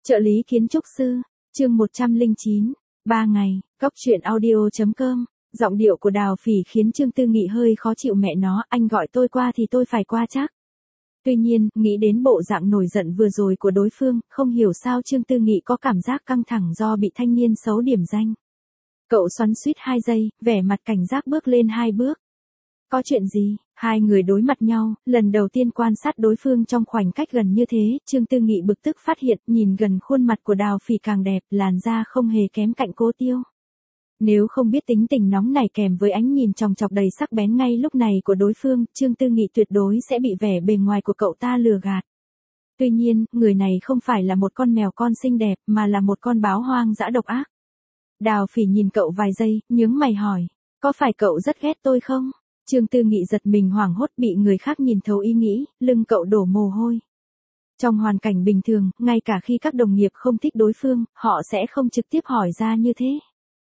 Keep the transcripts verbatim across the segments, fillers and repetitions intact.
Trợ lý kiến trúc sư, chương một trăm lẻ chín, ba ngày, Cóc truyện audio chấm com. Giọng điệu của Đào Phỉ khiến Trương Tư Nghị hơi khó chịu. Mẹ nó, anh gọi tôi qua thì tôi phải qua chắc. Tuy nhiên, nghĩ đến bộ dạng nổi giận vừa rồi của đối phương, không hiểu sao Trương Tư Nghị có cảm giác căng thẳng do bị thanh niên xấu điểm danh. Cậu xoắn xuýt hai giây, vẻ mặt cảnh giác bước lên hai bước. Có chuyện gì? Hai người đối mặt nhau, lần đầu tiên quan sát đối phương trong khoảnh cách gần như thế, Trương Tư Nghị bực tức phát hiện, nhìn gần khuôn mặt của Đào Phỉ càng đẹp, làn da không hề kém cạnh Cố Tiêu. Nếu không biết tính tình nóng nảy kèm với ánh nhìn chòng chọc đầy sắc bén ngay lúc này của đối phương, Trương Tư Nghị tuyệt đối sẽ bị vẻ bề ngoài của cậu ta lừa gạt. Tuy nhiên, người này không phải là một con mèo con xinh đẹp, mà là một con báo hoang dã độc ác. Đào Phỉ nhìn cậu vài giây, nhướng mày hỏi, có phải cậu rất ghét tôi không? Trương Tư Nghị giật mình hoảng hốt, bị người khác nhìn thấu ý nghĩ, lưng cậu đổ mồ hôi. Trong hoàn cảnh bình thường, ngay cả khi các đồng nghiệp không thích đối phương, họ sẽ không trực tiếp hỏi ra như thế.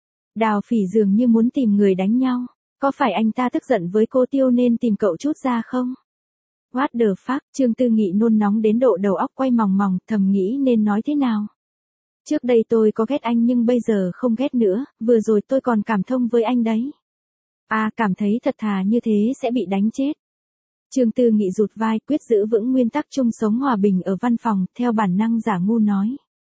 Đào Phỉ dường như muốn tìm người đánh nhau. Có phải anh ta tức giận với Cô Tiêu nên tìm cậu chút ra không? What the fuck, Trương Tư Nghị nôn nóng đến độ đầu óc quay mòng mòng, thầm nghĩ nên nói thế nào. Trước đây tôi có ghét anh nhưng bây giờ không ghét nữa, vừa rồi tôi còn cảm thông với anh đấy. À, cảm thấy thật thà như thế sẽ bị đánh chết. Trương Tư Nghị rụt vai, quyết giữ vững nguyên tắc chung sống hòa bình ở văn phòng, theo bản năng giả ngu nói.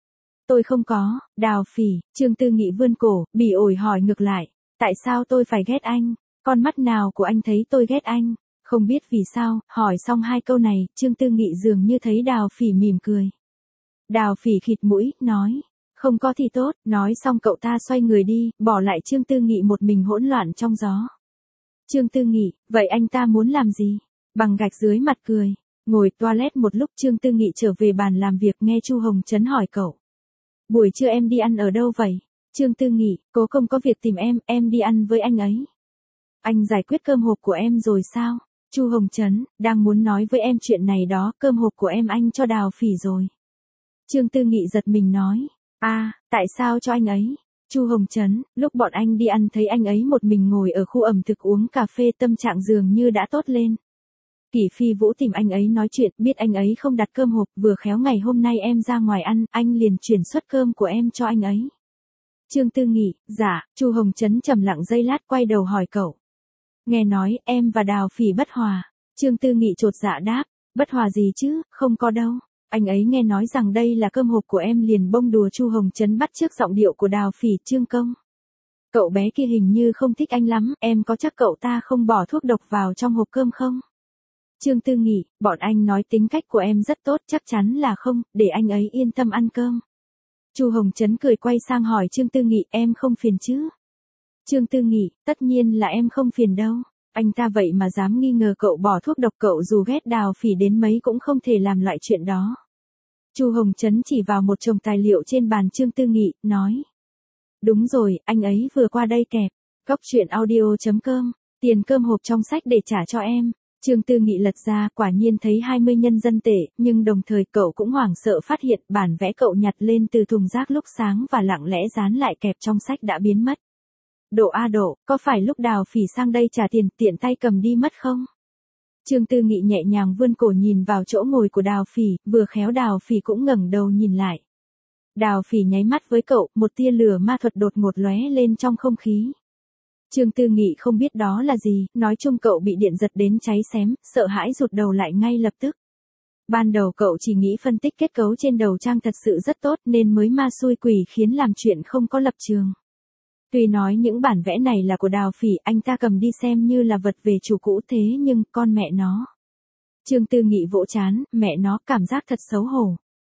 Tôi không có. Đào Phỉ, Trương Tư Nghị vươn cổ, bỉ ổi hỏi ngược lại. Tại sao tôi phải ghét anh? Con mắt nào của anh thấy tôi ghét anh? Không biết vì sao, hỏi xong hai câu này, Trương Tư Nghị dường như thấy Đào Phỉ mỉm cười. Đào Phỉ khịt mũi, nói. Không có thì tốt, nói xong cậu ta xoay người đi, bỏ lại Trương Tư Nghị một mình hỗn loạn trong gió. Trương Tư Nghị, vậy anh ta muốn làm gì? Bằng gạch dưới mặt cười. Ngồi toilet một lúc Trương Tư Nghị trở về bàn làm việc nghe Chu Hồng Trấn hỏi cậu. Buổi trưa em đi ăn ở đâu vậy? Trương Tư Nghị, Cố Công có việc tìm em, em đi ăn với anh ấy. Anh giải quyết cơm hộp của em rồi sao? Chu Hồng Trấn, đang muốn nói với em chuyện này đó, cơm hộp của em anh cho Đào Phỉ rồi. Trương Tư Nghị giật mình nói. À, tại sao cho anh ấy? Chu Hồng Trấn, lúc bọn anh đi ăn thấy anh ấy một mình ngồi ở khu ẩm thực uống cà phê, tâm trạng dường như đã tốt lên. Kỷ Phi Vũ tìm anh ấy nói chuyện, biết anh ấy không đặt cơm hộp, vừa khéo ngày hôm nay em ra ngoài ăn, anh liền chuyển suất cơm của em cho anh ấy. Trương Tư Nghị, dạ. Chu Hồng Trấn trầm lặng giây lát quay đầu hỏi cậu. Nghe nói, em và Đào Phỉ bất hòa. Trương Tư Nghị chột dạ đáp, bất hòa gì chứ, không có đâu. Anh ấy nghe nói rằng đây là cơm hộp của em liền bông đùa. Chu Hồng Trấn bắt chước giọng điệu của Đào Phỉ. Trương Công, cậu bé kia hình như không thích anh lắm, em có chắc cậu ta không bỏ thuốc độc vào trong hộp cơm không? Trương Tư Nghị, bọn anh nói tính cách của em rất tốt, chắc chắn là không, để anh ấy yên tâm ăn cơm. Chu Hồng Trấn cười quay sang hỏi Trương Tư Nghị, em không phiền chứ? Trương Tư Nghị, tất nhiên là em không phiền đâu. Anh ta vậy mà dám nghi ngờ cậu bỏ thuốc độc, cậu dù ghét Đào Phỉ đến mấy cũng không thể làm loại chuyện đó. Chu Hồng Trấn chỉ vào một chồng tài liệu trên bàn Trương Tư Nghị, nói. Đúng rồi, anh ấy vừa qua đây kẹp. Cóc truyện audio chấm com, tiền cơm hộp trong sách để trả cho em. Trương Tư Nghị lật ra, quả nhiên thấy hai mươi nhân dân tệ, nhưng đồng thời cậu cũng hoảng sợ phát hiện bản vẽ cậu nhặt lên từ thùng rác lúc sáng và lặng lẽ dán lại kẹp trong sách đã biến mất. Độ a độ, có phải lúc Đào Phỉ sang đây trả tiền tiện tay cầm đi mất không? Trương Tư Nghị nhẹ nhàng vươn cổ nhìn vào chỗ ngồi của Đào Phỉ, vừa khéo Đào Phỉ cũng ngẩng đầu nhìn lại. Đào Phỉ nháy mắt với cậu, một tia lửa ma thuật đột ngột lóe lên trong không khí. Trương Tư Nghị không biết đó là gì, nói chung cậu bị điện giật đến cháy xém, sợ hãi rụt đầu lại ngay lập tức. Ban đầu cậu chỉ nghĩ phân tích kết cấu trên đầu trang thật sự rất tốt nên mới ma xui quỷ khiến làm chuyện không có lập trường. Tuy nói những bản vẽ này là của Đào Phỉ, anh ta cầm đi xem như là vật về chủ cũ, thế nhưng, con mẹ nó. Trương Tư Nghị vỗ trán, mẹ nó, cảm giác thật xấu hổ.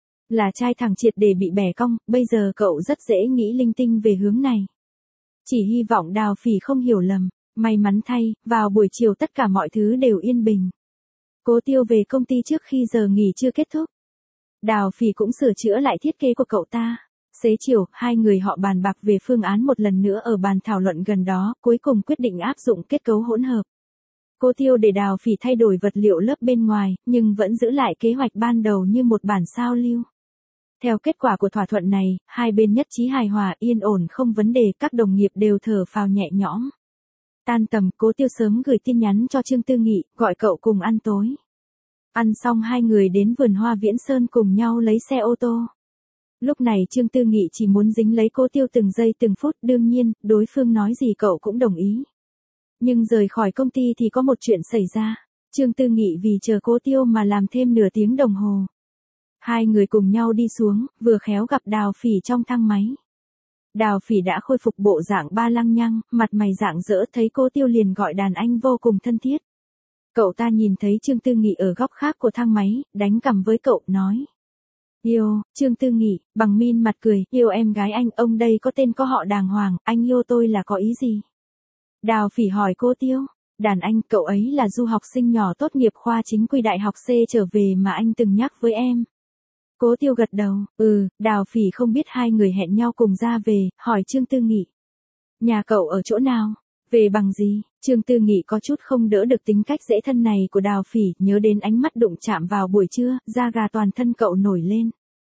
Là trai thẳng triệt để bị bẻ cong, bây giờ cậu rất dễ nghĩ linh tinh về hướng này. Chỉ hy vọng Đào Phỉ không hiểu lầm, may mắn thay, vào buổi chiều tất cả mọi thứ đều yên bình. Cố Tiêu về công ty trước khi giờ nghỉ chưa kết thúc. Đào Phỉ cũng sửa chữa lại thiết kế của cậu ta. Xế chiều, hai người họ bàn bạc về phương án một lần nữa ở bàn thảo luận gần đó, cuối cùng quyết định áp dụng kết cấu hỗn hợp. Cố Tiêu để Đào Phỉ thay đổi vật liệu lớp bên ngoài, nhưng vẫn giữ lại kế hoạch ban đầu như một bản sao lưu. Theo kết quả của thỏa thuận này, hai bên nhất trí hài hòa, yên ổn không vấn đề, các đồng nghiệp đều thở phào nhẹ nhõm. Tan tầm, Cố Tiêu sớm gửi tin nhắn cho Trương Tư Nghị, gọi cậu cùng ăn tối. Ăn xong hai người đến vườn hoa Viễn Sơn cùng nhau lấy xe ô tô. Lúc này Trương Tư Nghị chỉ muốn dính lấy Cố Tiêu từng giây từng phút, đương nhiên, đối phương nói gì cậu cũng đồng ý. Nhưng rời khỏi công ty thì có một chuyện xảy ra. Trương Tư Nghị vì chờ Cố Tiêu mà làm thêm nửa tiếng đồng hồ. Hai người cùng nhau đi xuống, vừa khéo gặp Đào Phỉ trong thang máy. Đào Phỉ đã khôi phục bộ dạng ba lăng nhăng, mặt mày rạng rỡ, thấy Cố Tiêu liền gọi đàn anh vô cùng thân thiết. Cậu ta nhìn thấy Trương Tư Nghị ở góc khác của thang máy, đánh cằm với cậu, nói. Yêu, Trương Tư Nghị, bằng min mặt cười, yêu em gái anh, ông đây có tên có họ đàng hoàng, anh yêu tôi là có ý gì? Đào Phỉ hỏi Cố Tiêu. Đàn anh, cậu ấy là du học sinh nhỏ tốt nghiệp khoa chính quy đại học C trở về mà anh từng nhắc với em. Cố Tiêu gật đầu, ừ, Đào Phỉ không biết hai người hẹn nhau cùng ra về, hỏi Trương Tư Nghị. Nhà cậu ở chỗ nào? Về bằng gì? Trương Tư Nghị có chút không đỡ được tính cách dễ thân này của Đào Phỉ, nhớ đến ánh mắt đụng chạm vào buổi trưa, da gà toàn thân cậu nổi lên.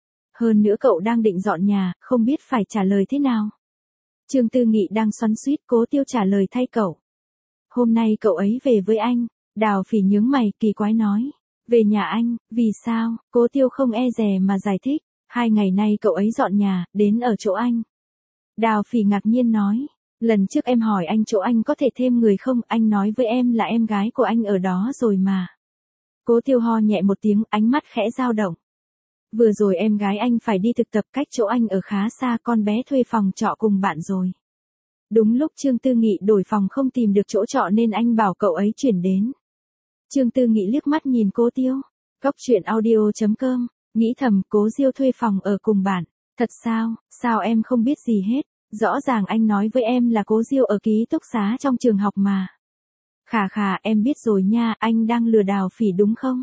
Hơn nữa cậu đang định dọn nhà, không biết phải trả lời thế nào. Trương Tư Nghị đang xoắn xuýt, Cố Tiêu trả lời thay cậu. Hôm nay cậu ấy về với anh. Đào Phỉ nhướng mày, kỳ quái nói. Về nhà anh, vì sao? Cố Tiêu không e dè mà giải thích. Hai ngày nay cậu ấy dọn nhà, đến ở chỗ anh. Đào Phỉ ngạc nhiên nói. Lần trước em hỏi anh chỗ anh có thể thêm người không, anh nói với em là em gái của anh ở đó rồi mà. Cố Tiêu ho nhẹ một tiếng, ánh mắt khẽ dao động. Vừa rồi em gái anh phải đi thực tập, cách chỗ anh ở khá xa, con bé thuê phòng trọ cùng bạn rồi. Đúng lúc Trương Tư Nghị đổi phòng không tìm được chỗ trọ nên anh bảo cậu ấy chuyển đến. Trương Tư Nghị liếc mắt nhìn Cố Tiêu. Góc truyện audio chấm com, nghĩ thầm, Cố Diêu thuê phòng ở cùng bạn. Thật sao, sao em không biết gì hết, rõ ràng anh nói với em là Cố Diêu ở ký túc xá trong trường học mà. Khà khà, em biết rồi nha, anh đang lừa Đào Phỉ đúng không?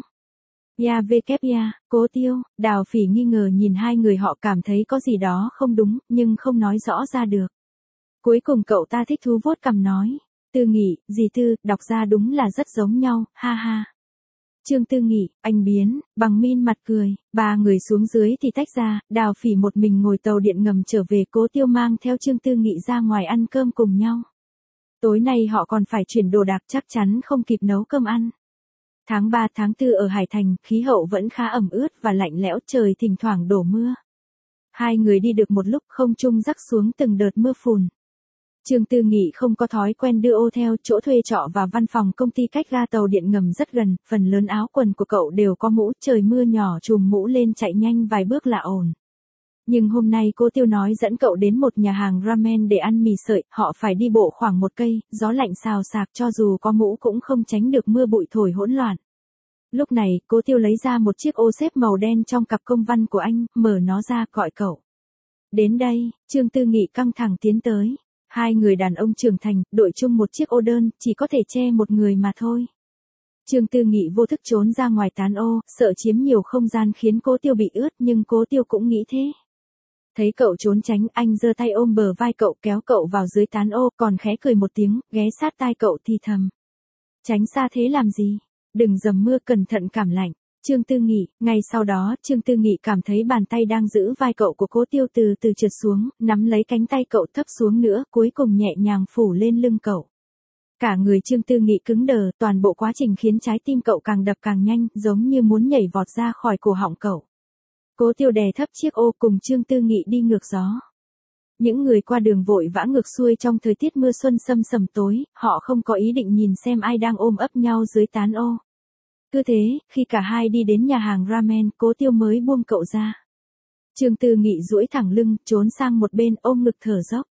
Ya vê kép ya, Cố Tiêu. Đào Phỉ nghi ngờ nhìn hai người họ, cảm thấy có gì đó không đúng, nhưng không nói rõ ra được. Cuối cùng cậu ta thích thú vuốt cằm nói. Tư Nghị, dì Tư, đọc ra đúng là rất giống nhau, ha ha. Trương Tư Nghị, anh biến, bằng min mặt cười, ba người xuống dưới thì tách ra, Đào Phỉ một mình ngồi tàu điện ngầm trở về, Cố Tiêu mang theo Trương Tư Nghị ra ngoài ăn cơm cùng nhau. Tối nay họ còn phải chuyển đồ đạc, chắc chắn không kịp nấu cơm ăn. Tháng ba tháng tư ở Hải Thành, khí hậu vẫn khá ẩm ướt và lạnh lẽo, trời thỉnh thoảng đổ mưa. Hai người đi được một lúc, không trung rắc xuống từng đợt mưa phùn. Trương Tư Nghị không có thói quen đưa ô theo, chỗ thuê trọ và văn phòng công ty cách ga tàu điện ngầm rất gần, phần lớn áo quần của cậu đều có mũ, trời mưa nhỏ trùm mũ lên chạy nhanh vài bước là ổn. Nhưng hôm nay Cố Tiêu nói dẫn cậu đến một nhà hàng ramen để ăn mì sợi, họ phải đi bộ khoảng một cây, gió lạnh xào xạc, cho dù có mũ cũng không tránh được mưa bụi thổi hỗn loạn. Lúc này, Cố Tiêu lấy ra một chiếc ô xếp màu đen trong cặp công văn của anh, mở nó ra, gọi cậu. Đến đây, Trương Tư Nghị căng thẳng tiến tới. Hai người đàn ông trưởng thành, đội chung một chiếc ô đơn, chỉ có thể che một người mà thôi. Trương Tư Nghị vô thức trốn ra ngoài tán ô, sợ chiếm nhiều không gian khiến Cố Tiêu bị ướt, nhưng Cố Tiêu cũng nghĩ thế. Thấy cậu trốn tránh, anh giơ tay ôm bờ vai cậu, kéo cậu vào dưới tán ô, còn khẽ cười một tiếng, ghé sát tai cậu thì thầm. Tránh xa thế làm gì? Đừng dầm mưa, cẩn thận cảm lạnh. Trương Tư Nghị, ngay sau đó, Trương Tư Nghị cảm thấy bàn tay đang giữ vai cậu của Cố Tiêu từ từ trượt xuống, nắm lấy cánh tay cậu thấp xuống nữa, cuối cùng nhẹ nhàng phủ lên lưng cậu. Cả người Trương Tư Nghị cứng đờ, toàn bộ quá trình khiến trái tim cậu càng đập càng nhanh, giống như muốn nhảy vọt ra khỏi cổ họng cậu. Cố Tiêu đè thấp chiếc ô cùng Trương Tư Nghị đi ngược gió. Những người qua đường vội vã ngược xuôi trong thời tiết mưa xuân sâm sầm tối, họ không có ý định nhìn xem ai đang ôm ấp nhau dưới tán ô. Cứ thế, khi cả hai đi đến nhà hàng ramen, Cố Tiêu mới buông cậu ra. Trương Tư Nghị duỗi thẳng lưng, trốn sang một bên, ôm ngực thở dốc.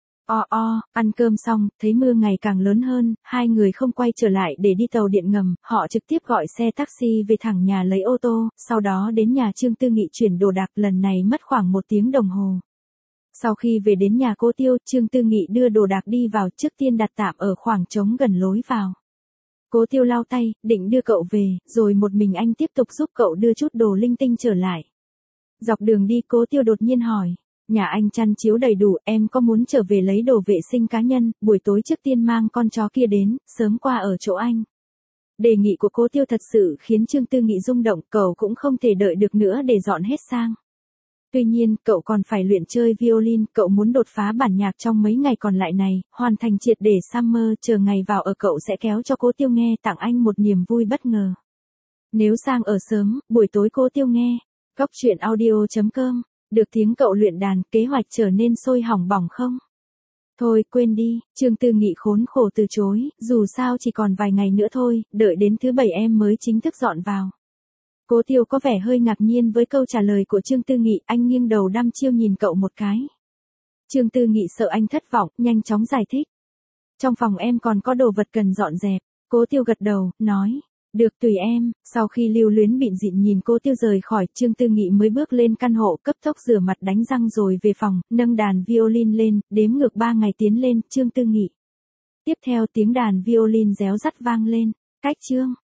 O o, ăn cơm xong, thấy mưa ngày càng lớn hơn, hai người không quay trở lại để đi tàu điện ngầm, họ trực tiếp gọi xe taxi về thẳng nhà lấy ô tô, sau đó đến nhà Trương Tư Nghị chuyển đồ đạc, lần này mất khoảng một tiếng đồng hồ. Sau khi về đến nhà Cố Tiêu, Trương Tư Nghị đưa đồ đạc đi vào, trước tiên đặt tạm ở khoảng trống gần lối vào. Cố Tiêu lau tay, định đưa cậu về, rồi một mình anh tiếp tục giúp cậu đưa chút đồ linh tinh trở lại. Dọc đường đi Cố Tiêu đột nhiên hỏi, nhà anh chăn chiếu đầy đủ, em có muốn trở về lấy đồ vệ sinh cá nhân, buổi tối trước tiên mang con chó kia đến, sớm qua ở chỗ anh. Đề nghị của Cố Tiêu thật sự khiến Trương Tư Nghị rung động, cậu cũng không thể đợi được nữa để dọn hết sang. Tuy nhiên, cậu còn phải luyện chơi violin, cậu muốn đột phá bản nhạc trong mấy ngày còn lại này, hoàn thành triệt để Summer, chờ ngày vào ở cậu sẽ kéo cho Cố Tiêu nghe, tặng anh một niềm vui bất ngờ. Nếu sang ở sớm, buổi tối Cố Tiêu nghe. Góc truyện audio chấm com được tiếng cậu luyện đàn, kế hoạch trở nên sôi hỏng bỏng không? Thôi, quên đi, Trương Tư Nghị khốn khổ từ chối, dù sao chỉ còn vài ngày nữa thôi, đợi đến thứ bảy em mới chính thức dọn vào. Cố Tiêu có vẻ hơi ngạc nhiên với câu trả lời của Trương Tư Nghị, anh nghiêng đầu đăm chiêu nhìn cậu một cái. Trương Tư Nghị sợ anh thất vọng, nhanh chóng giải thích. Trong phòng em còn có đồ vật cần dọn dẹp. Cố Tiêu gật đầu, nói. Được, tùy em. Sau khi Lưu Luyến bịn dịn nhìn Cố Tiêu rời khỏi, Trương Tư Nghị mới bước lên căn hộ, cấp tốc rửa mặt đánh răng rồi về phòng, nâng đàn violin lên, đếm ngược ba ngày tiến lên, Trương Tư Nghị. Tiếp theo tiếng đàn violin réo rắt vang lên. Cách chương.